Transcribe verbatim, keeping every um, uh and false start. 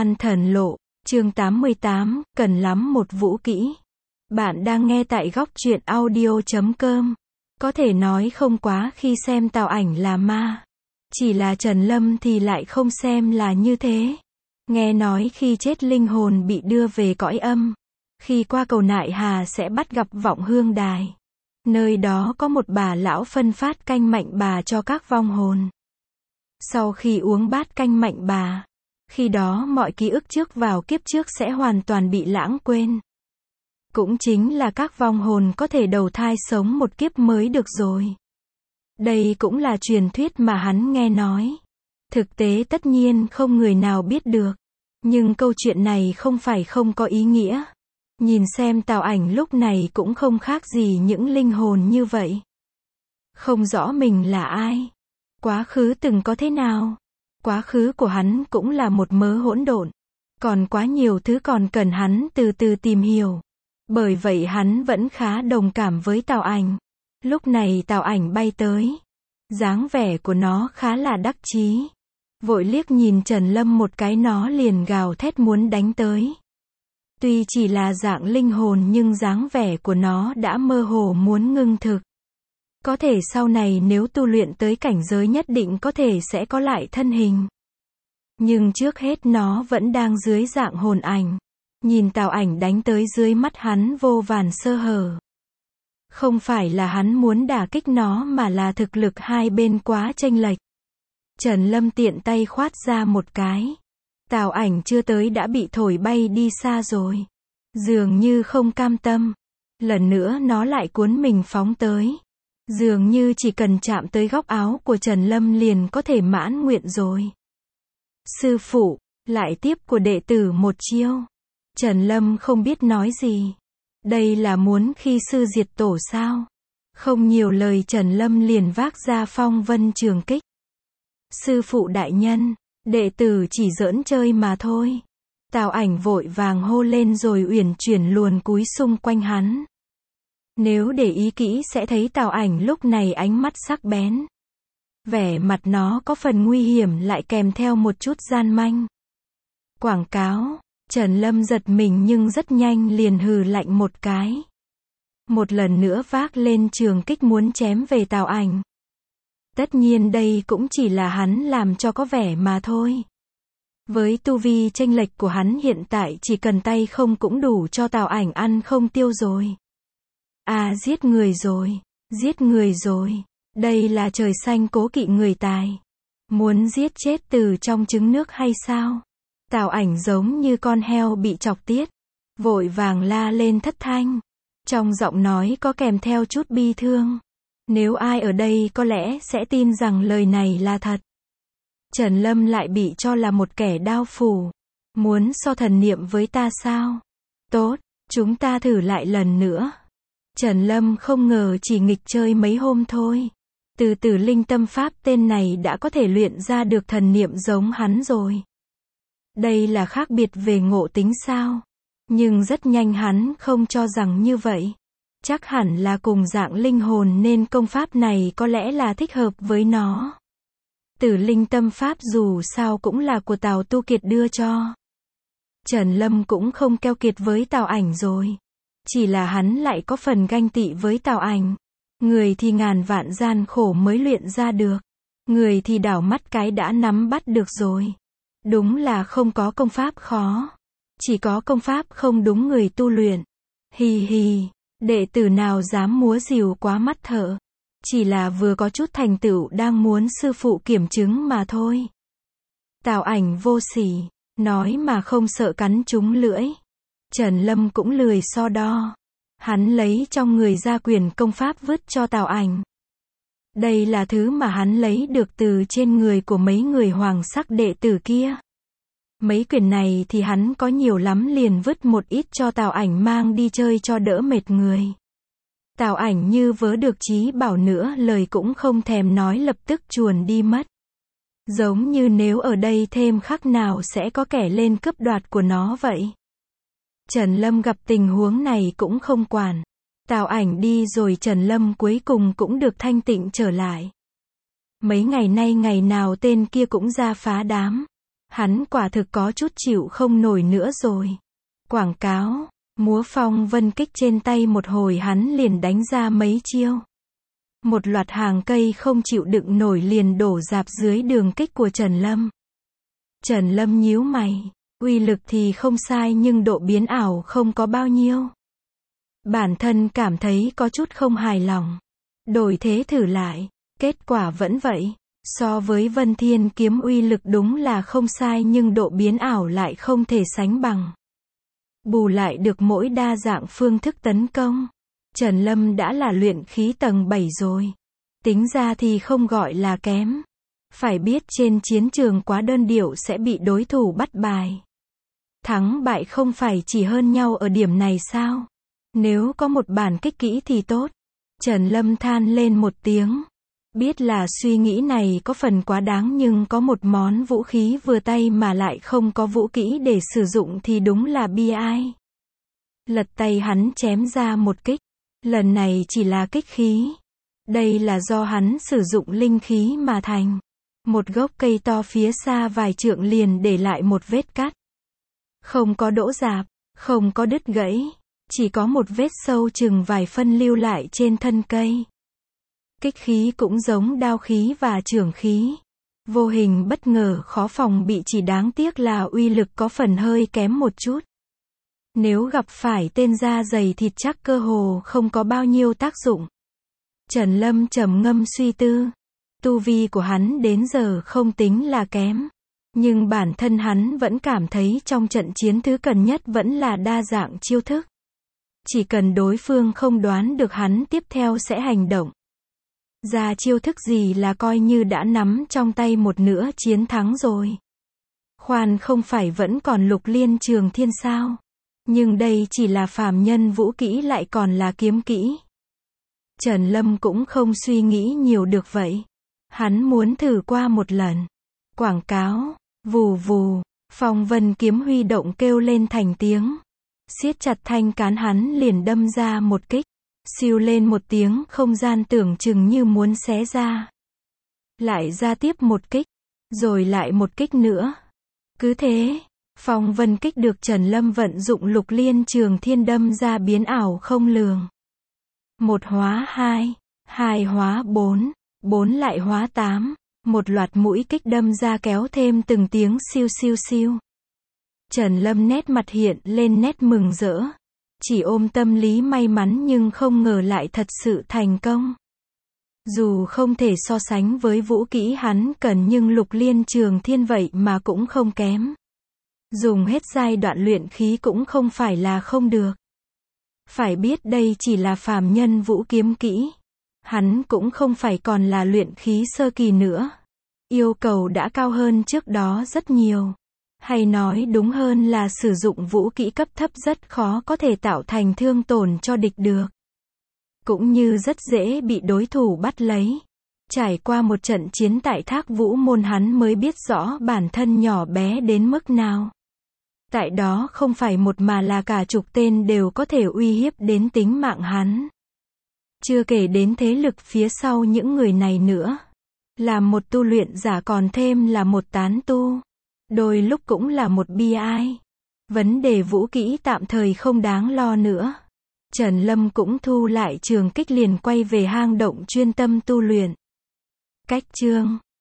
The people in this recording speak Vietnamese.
An Thần Lộ, chương tám mươi tám, cần lắm một vũ kỹ. Bạn đang nghe tại góc truyện audio chấm com. Có thể nói không quá khi xem Tào Ảnh là ma. Chỉ là Trần Lâm thì lại không xem là như thế. Nghe nói khi chết linh hồn bị đưa về cõi âm. Khi qua cầu Nại Hà sẽ bắt gặp vọng hương đài. Nơi đó có một bà lão phân phát canh mạnh bà cho các vong hồn. Sau khi uống bát canh mạnh bà, khi đó mọi ký ức trước vào kiếp trước sẽ hoàn toàn bị lãng quên. Cũng chính là các vong hồn có thể đầu thai sống một kiếp mới được rồi. Đây cũng là truyền thuyết mà hắn nghe nói. Thực tế tất nhiên không người nào biết được. Nhưng câu chuyện này không phải không có ý nghĩa. Nhìn xem Tào Ảnh lúc này cũng không khác gì những linh hồn như vậy. Không rõ mình là ai. Quá khứ từng có thế nào. Quá khứ của hắn cũng là một mớ hỗn độn. Còn quá nhiều thứ còn cần hắn từ từ tìm hiểu. Bởi vậy hắn vẫn khá đồng cảm với Tào Ảnh. Lúc này Tào Ảnh bay tới. Dáng vẻ của nó khá là đắc chí. Vội liếc nhìn Trần Lâm một cái nó liền gào thét muốn đánh tới. Tuy chỉ là dạng linh hồn nhưng dáng vẻ của nó đã mơ hồ muốn ngưng thực. Có thể sau này nếu tu luyện tới cảnh giới nhất định có thể sẽ có lại thân hình. Nhưng trước hết nó vẫn đang dưới dạng hồn ảnh. Nhìn Tào Ảnh đánh tới dưới mắt hắn vô vàn sơ hở. Không phải là hắn muốn đả kích nó mà là thực lực hai bên quá chênh lệch. Trần Lâm tiện tay khoát ra một cái. Tào Ảnh chưa tới đã bị thổi bay đi xa rồi. Dường như không cam tâm. Lần nữa nó lại cuốn mình phóng tới. Dường như chỉ cần chạm tới góc áo của Trần Lâm liền có thể mãn nguyện rồi. Sư phụ, lại tiếp của đệ tử một chiêu. Trần Lâm không biết nói gì. Đây là muốn khi sư diệt tổ sao? Không nhiều lời Trần Lâm liền vác ra phong vân trường kích. Sư phụ đại nhân, đệ tử chỉ giỡn chơi mà thôi. Tào Ảnh vội vàng hô lên rồi uyển chuyển luồn cúi xung quanh hắn. Nếu để ý kỹ sẽ thấy Tào Ảnh lúc này ánh mắt sắc bén. Vẻ mặt nó có phần nguy hiểm lại kèm theo một chút gian manh. Quảng cáo, Trần Lâm giật mình nhưng rất nhanh liền hừ lạnh một cái. Một lần nữa vác lên trường kích muốn chém về Tào Ảnh. Tất nhiên đây cũng chỉ là hắn làm cho có vẻ mà thôi. Với tu vi chênh lệch của hắn hiện tại chỉ cần tay không cũng đủ cho Tào Ảnh ăn không tiêu rồi. À giết người rồi, giết người rồi, đây là trời xanh cố kỵ người tài. Muốn giết chết từ trong trứng nước hay sao? Tào Ảnh giống như con heo bị chọc tiết. Vội vàng la lên thất thanh. Trong giọng nói có kèm theo chút bi thương. Nếu ai ở đây có lẽ sẽ tin rằng lời này là thật. Trần Lâm lại bị cho là một kẻ đao phủ. Muốn so thần niệm với ta sao? Tốt, chúng ta thử lại lần nữa. Trần Lâm không ngờ chỉ nghịch chơi mấy hôm thôi. Từ Tử Linh Tâm Pháp tên này đã có thể luyện ra được thần niệm giống hắn rồi. Đây là khác biệt về ngộ tính sao? Nhưng rất nhanh hắn không cho rằng như vậy. Chắc hẳn là cùng dạng linh hồn nên công pháp này có lẽ là thích hợp với nó. Tử Linh Tâm Pháp dù sao cũng là của Tào Tu Kiệt đưa cho. Trần Lâm cũng không keo kiệt với Tào Ảnh rồi. Chỉ là hắn lại có phần ganh tị với Tào Ảnh. Người thì ngàn vạn gian khổ mới luyện ra được. Người thì đảo mắt cái đã nắm bắt được rồi. Đúng là không có công pháp khó. Chỉ có công pháp không đúng người tu luyện. Hì hì, đệ tử nào dám múa rìu quá mắt thợ. Chỉ là vừa có chút thành tựu đang muốn sư phụ kiểm chứng mà thôi. Tào Ảnh vô sỉ, nói mà không sợ cắn trúng lưỡi. Trần Lâm cũng lười so đo. Hắn lấy trong người ra quyền công pháp vứt cho Tào Ảnh. Đây là thứ mà hắn lấy được từ trên người của mấy người hoàng sắc đệ tử kia. Mấy quyền này thì hắn có nhiều lắm liền vứt một ít cho Tào Ảnh mang đi chơi cho đỡ mệt người. Tào Ảnh như vớ được chí bảo nữa lời cũng không thèm nói lập tức chuồn đi mất. Giống như nếu ở đây thêm khắc nào sẽ có kẻ lên cướp đoạt của nó vậy. Trần Lâm gặp tình huống này cũng không quản. Tào Ảnh đi rồi Trần Lâm cuối cùng cũng được thanh tịnh trở lại. Mấy ngày nay ngày nào tên kia cũng ra phá đám. Hắn quả thực có chút chịu không nổi nữa rồi. Quảng cáo, múa phong vân kích trên tay một hồi hắn liền đánh ra mấy chiêu. Một loạt hàng cây không chịu đựng nổi liền đổ rạp dưới đường kích của Trần Lâm. Trần Lâm nhíu mày, uy lực thì không sai nhưng độ biến ảo không có bao nhiêu. Bản thân cảm thấy có chút không hài lòng. Đổi thế thử lại, kết quả vẫn vậy. So với Vân Thiên kiếm uy lực đúng là không sai nhưng độ biến ảo lại không thể sánh bằng. Bù lại được mỗi đa dạng phương thức tấn công. Trần Lâm đã là luyện khí tầng bảy rồi. Tính ra thì không gọi là kém. Phải biết trên chiến trường quá đơn điệu sẽ bị đối thủ bắt bài. Thắng bại không phải chỉ hơn nhau ở điểm này sao? Nếu có một bản kích kỹ thì tốt. Trần Lâm than lên một tiếng. Biết là suy nghĩ này có phần quá đáng nhưng có một món vũ khí vừa tay mà lại không có vũ kỹ để sử dụng thì đúng là bi ai. Lật tay hắn chém ra một kích. Lần này chỉ là kích khí. Đây là do hắn sử dụng linh khí mà thành. Một gốc cây to phía xa vài trượng liền để lại một vết cắt. Không có đỗ rạp, không có đứt gãy. Chỉ có một vết sâu chừng vài phân lưu lại trên thân cây. Kích khí cũng giống đao khí và chưởng khí. Vô hình bất ngờ khó phòng bị chỉ đáng tiếc là uy lực có phần hơi kém một chút. Nếu gặp phải tên da dày thịt chắc cơ hồ không có bao nhiêu tác dụng. Trần Lâm trầm ngâm suy tư. Tu vi của hắn đến giờ không tính là kém. Nhưng bản thân hắn vẫn cảm thấy trong trận chiến thứ cần nhất vẫn là đa dạng chiêu thức. Chỉ cần đối phương không đoán được hắn tiếp theo sẽ hành động. Ra chiêu thức gì là coi như đã nắm trong tay một nửa chiến thắng rồi. Khoan không phải vẫn còn Lục Liên Trường Thiên sao? Nhưng đây chỉ là phàm nhân vũ kỹ lại còn là kiếm kỹ. Trần Lâm cũng không suy nghĩ nhiều được vậy. Hắn muốn thử qua một lần. Quảng cáo, vù vù, phong vân kiếm huy động kêu lên thành tiếng. Siết chặt thanh cán hắn liền đâm ra một kích. Siêu lên một tiếng không gian tưởng chừng như muốn xé ra. Lại ra tiếp một kích. Rồi lại một kích nữa. Cứ thế, phong vân kích được Trần Lâm vận dụng Lục Liên Trường Thiên đâm ra biến ảo không lường. Một hóa hai, hai hóa bốn, bốn lại hóa tám. Một loạt mũi kích đâm ra kéo thêm từng tiếng siêu siêu siêu. Trần Lâm nét mặt hiện lên nét mừng rỡ. Chỉ ôm tâm lý may mắn nhưng không ngờ lại thật sự thành công. Dù không thể so sánh với vũ kỹ hắn cần nhưng Lục Liên Trường Thiên vậy mà cũng không kém. Dùng hết giai đoạn luyện khí cũng không phải là không được. Phải biết đây chỉ là phàm nhân vũ kiếm kỹ. Hắn cũng không phải còn là luyện khí sơ kỳ nữa. Yêu cầu đã cao hơn trước đó rất nhiều. Hay nói đúng hơn là sử dụng vũ kỹ cấp thấp rất khó có thể tạo thành thương tổn cho địch được. Cũng như rất dễ bị đối thủ bắt lấy. Trải qua một trận chiến tại Thác Vũ Môn hắn mới biết rõ bản thân nhỏ bé đến mức nào. Tại đó không phải một mà là cả chục tên đều có thể uy hiếp đến tính mạng hắn. Chưa kể đến thế lực phía sau những người này nữa. Là một tu luyện giả còn thêm là một tán tu. Đôi lúc cũng là một bi ai. Vấn đề vũ kỹ tạm thời không đáng lo nữa. Trần Lâm cũng thu lại trường kích liền quay về hang động chuyên tâm tu luyện. Cách chương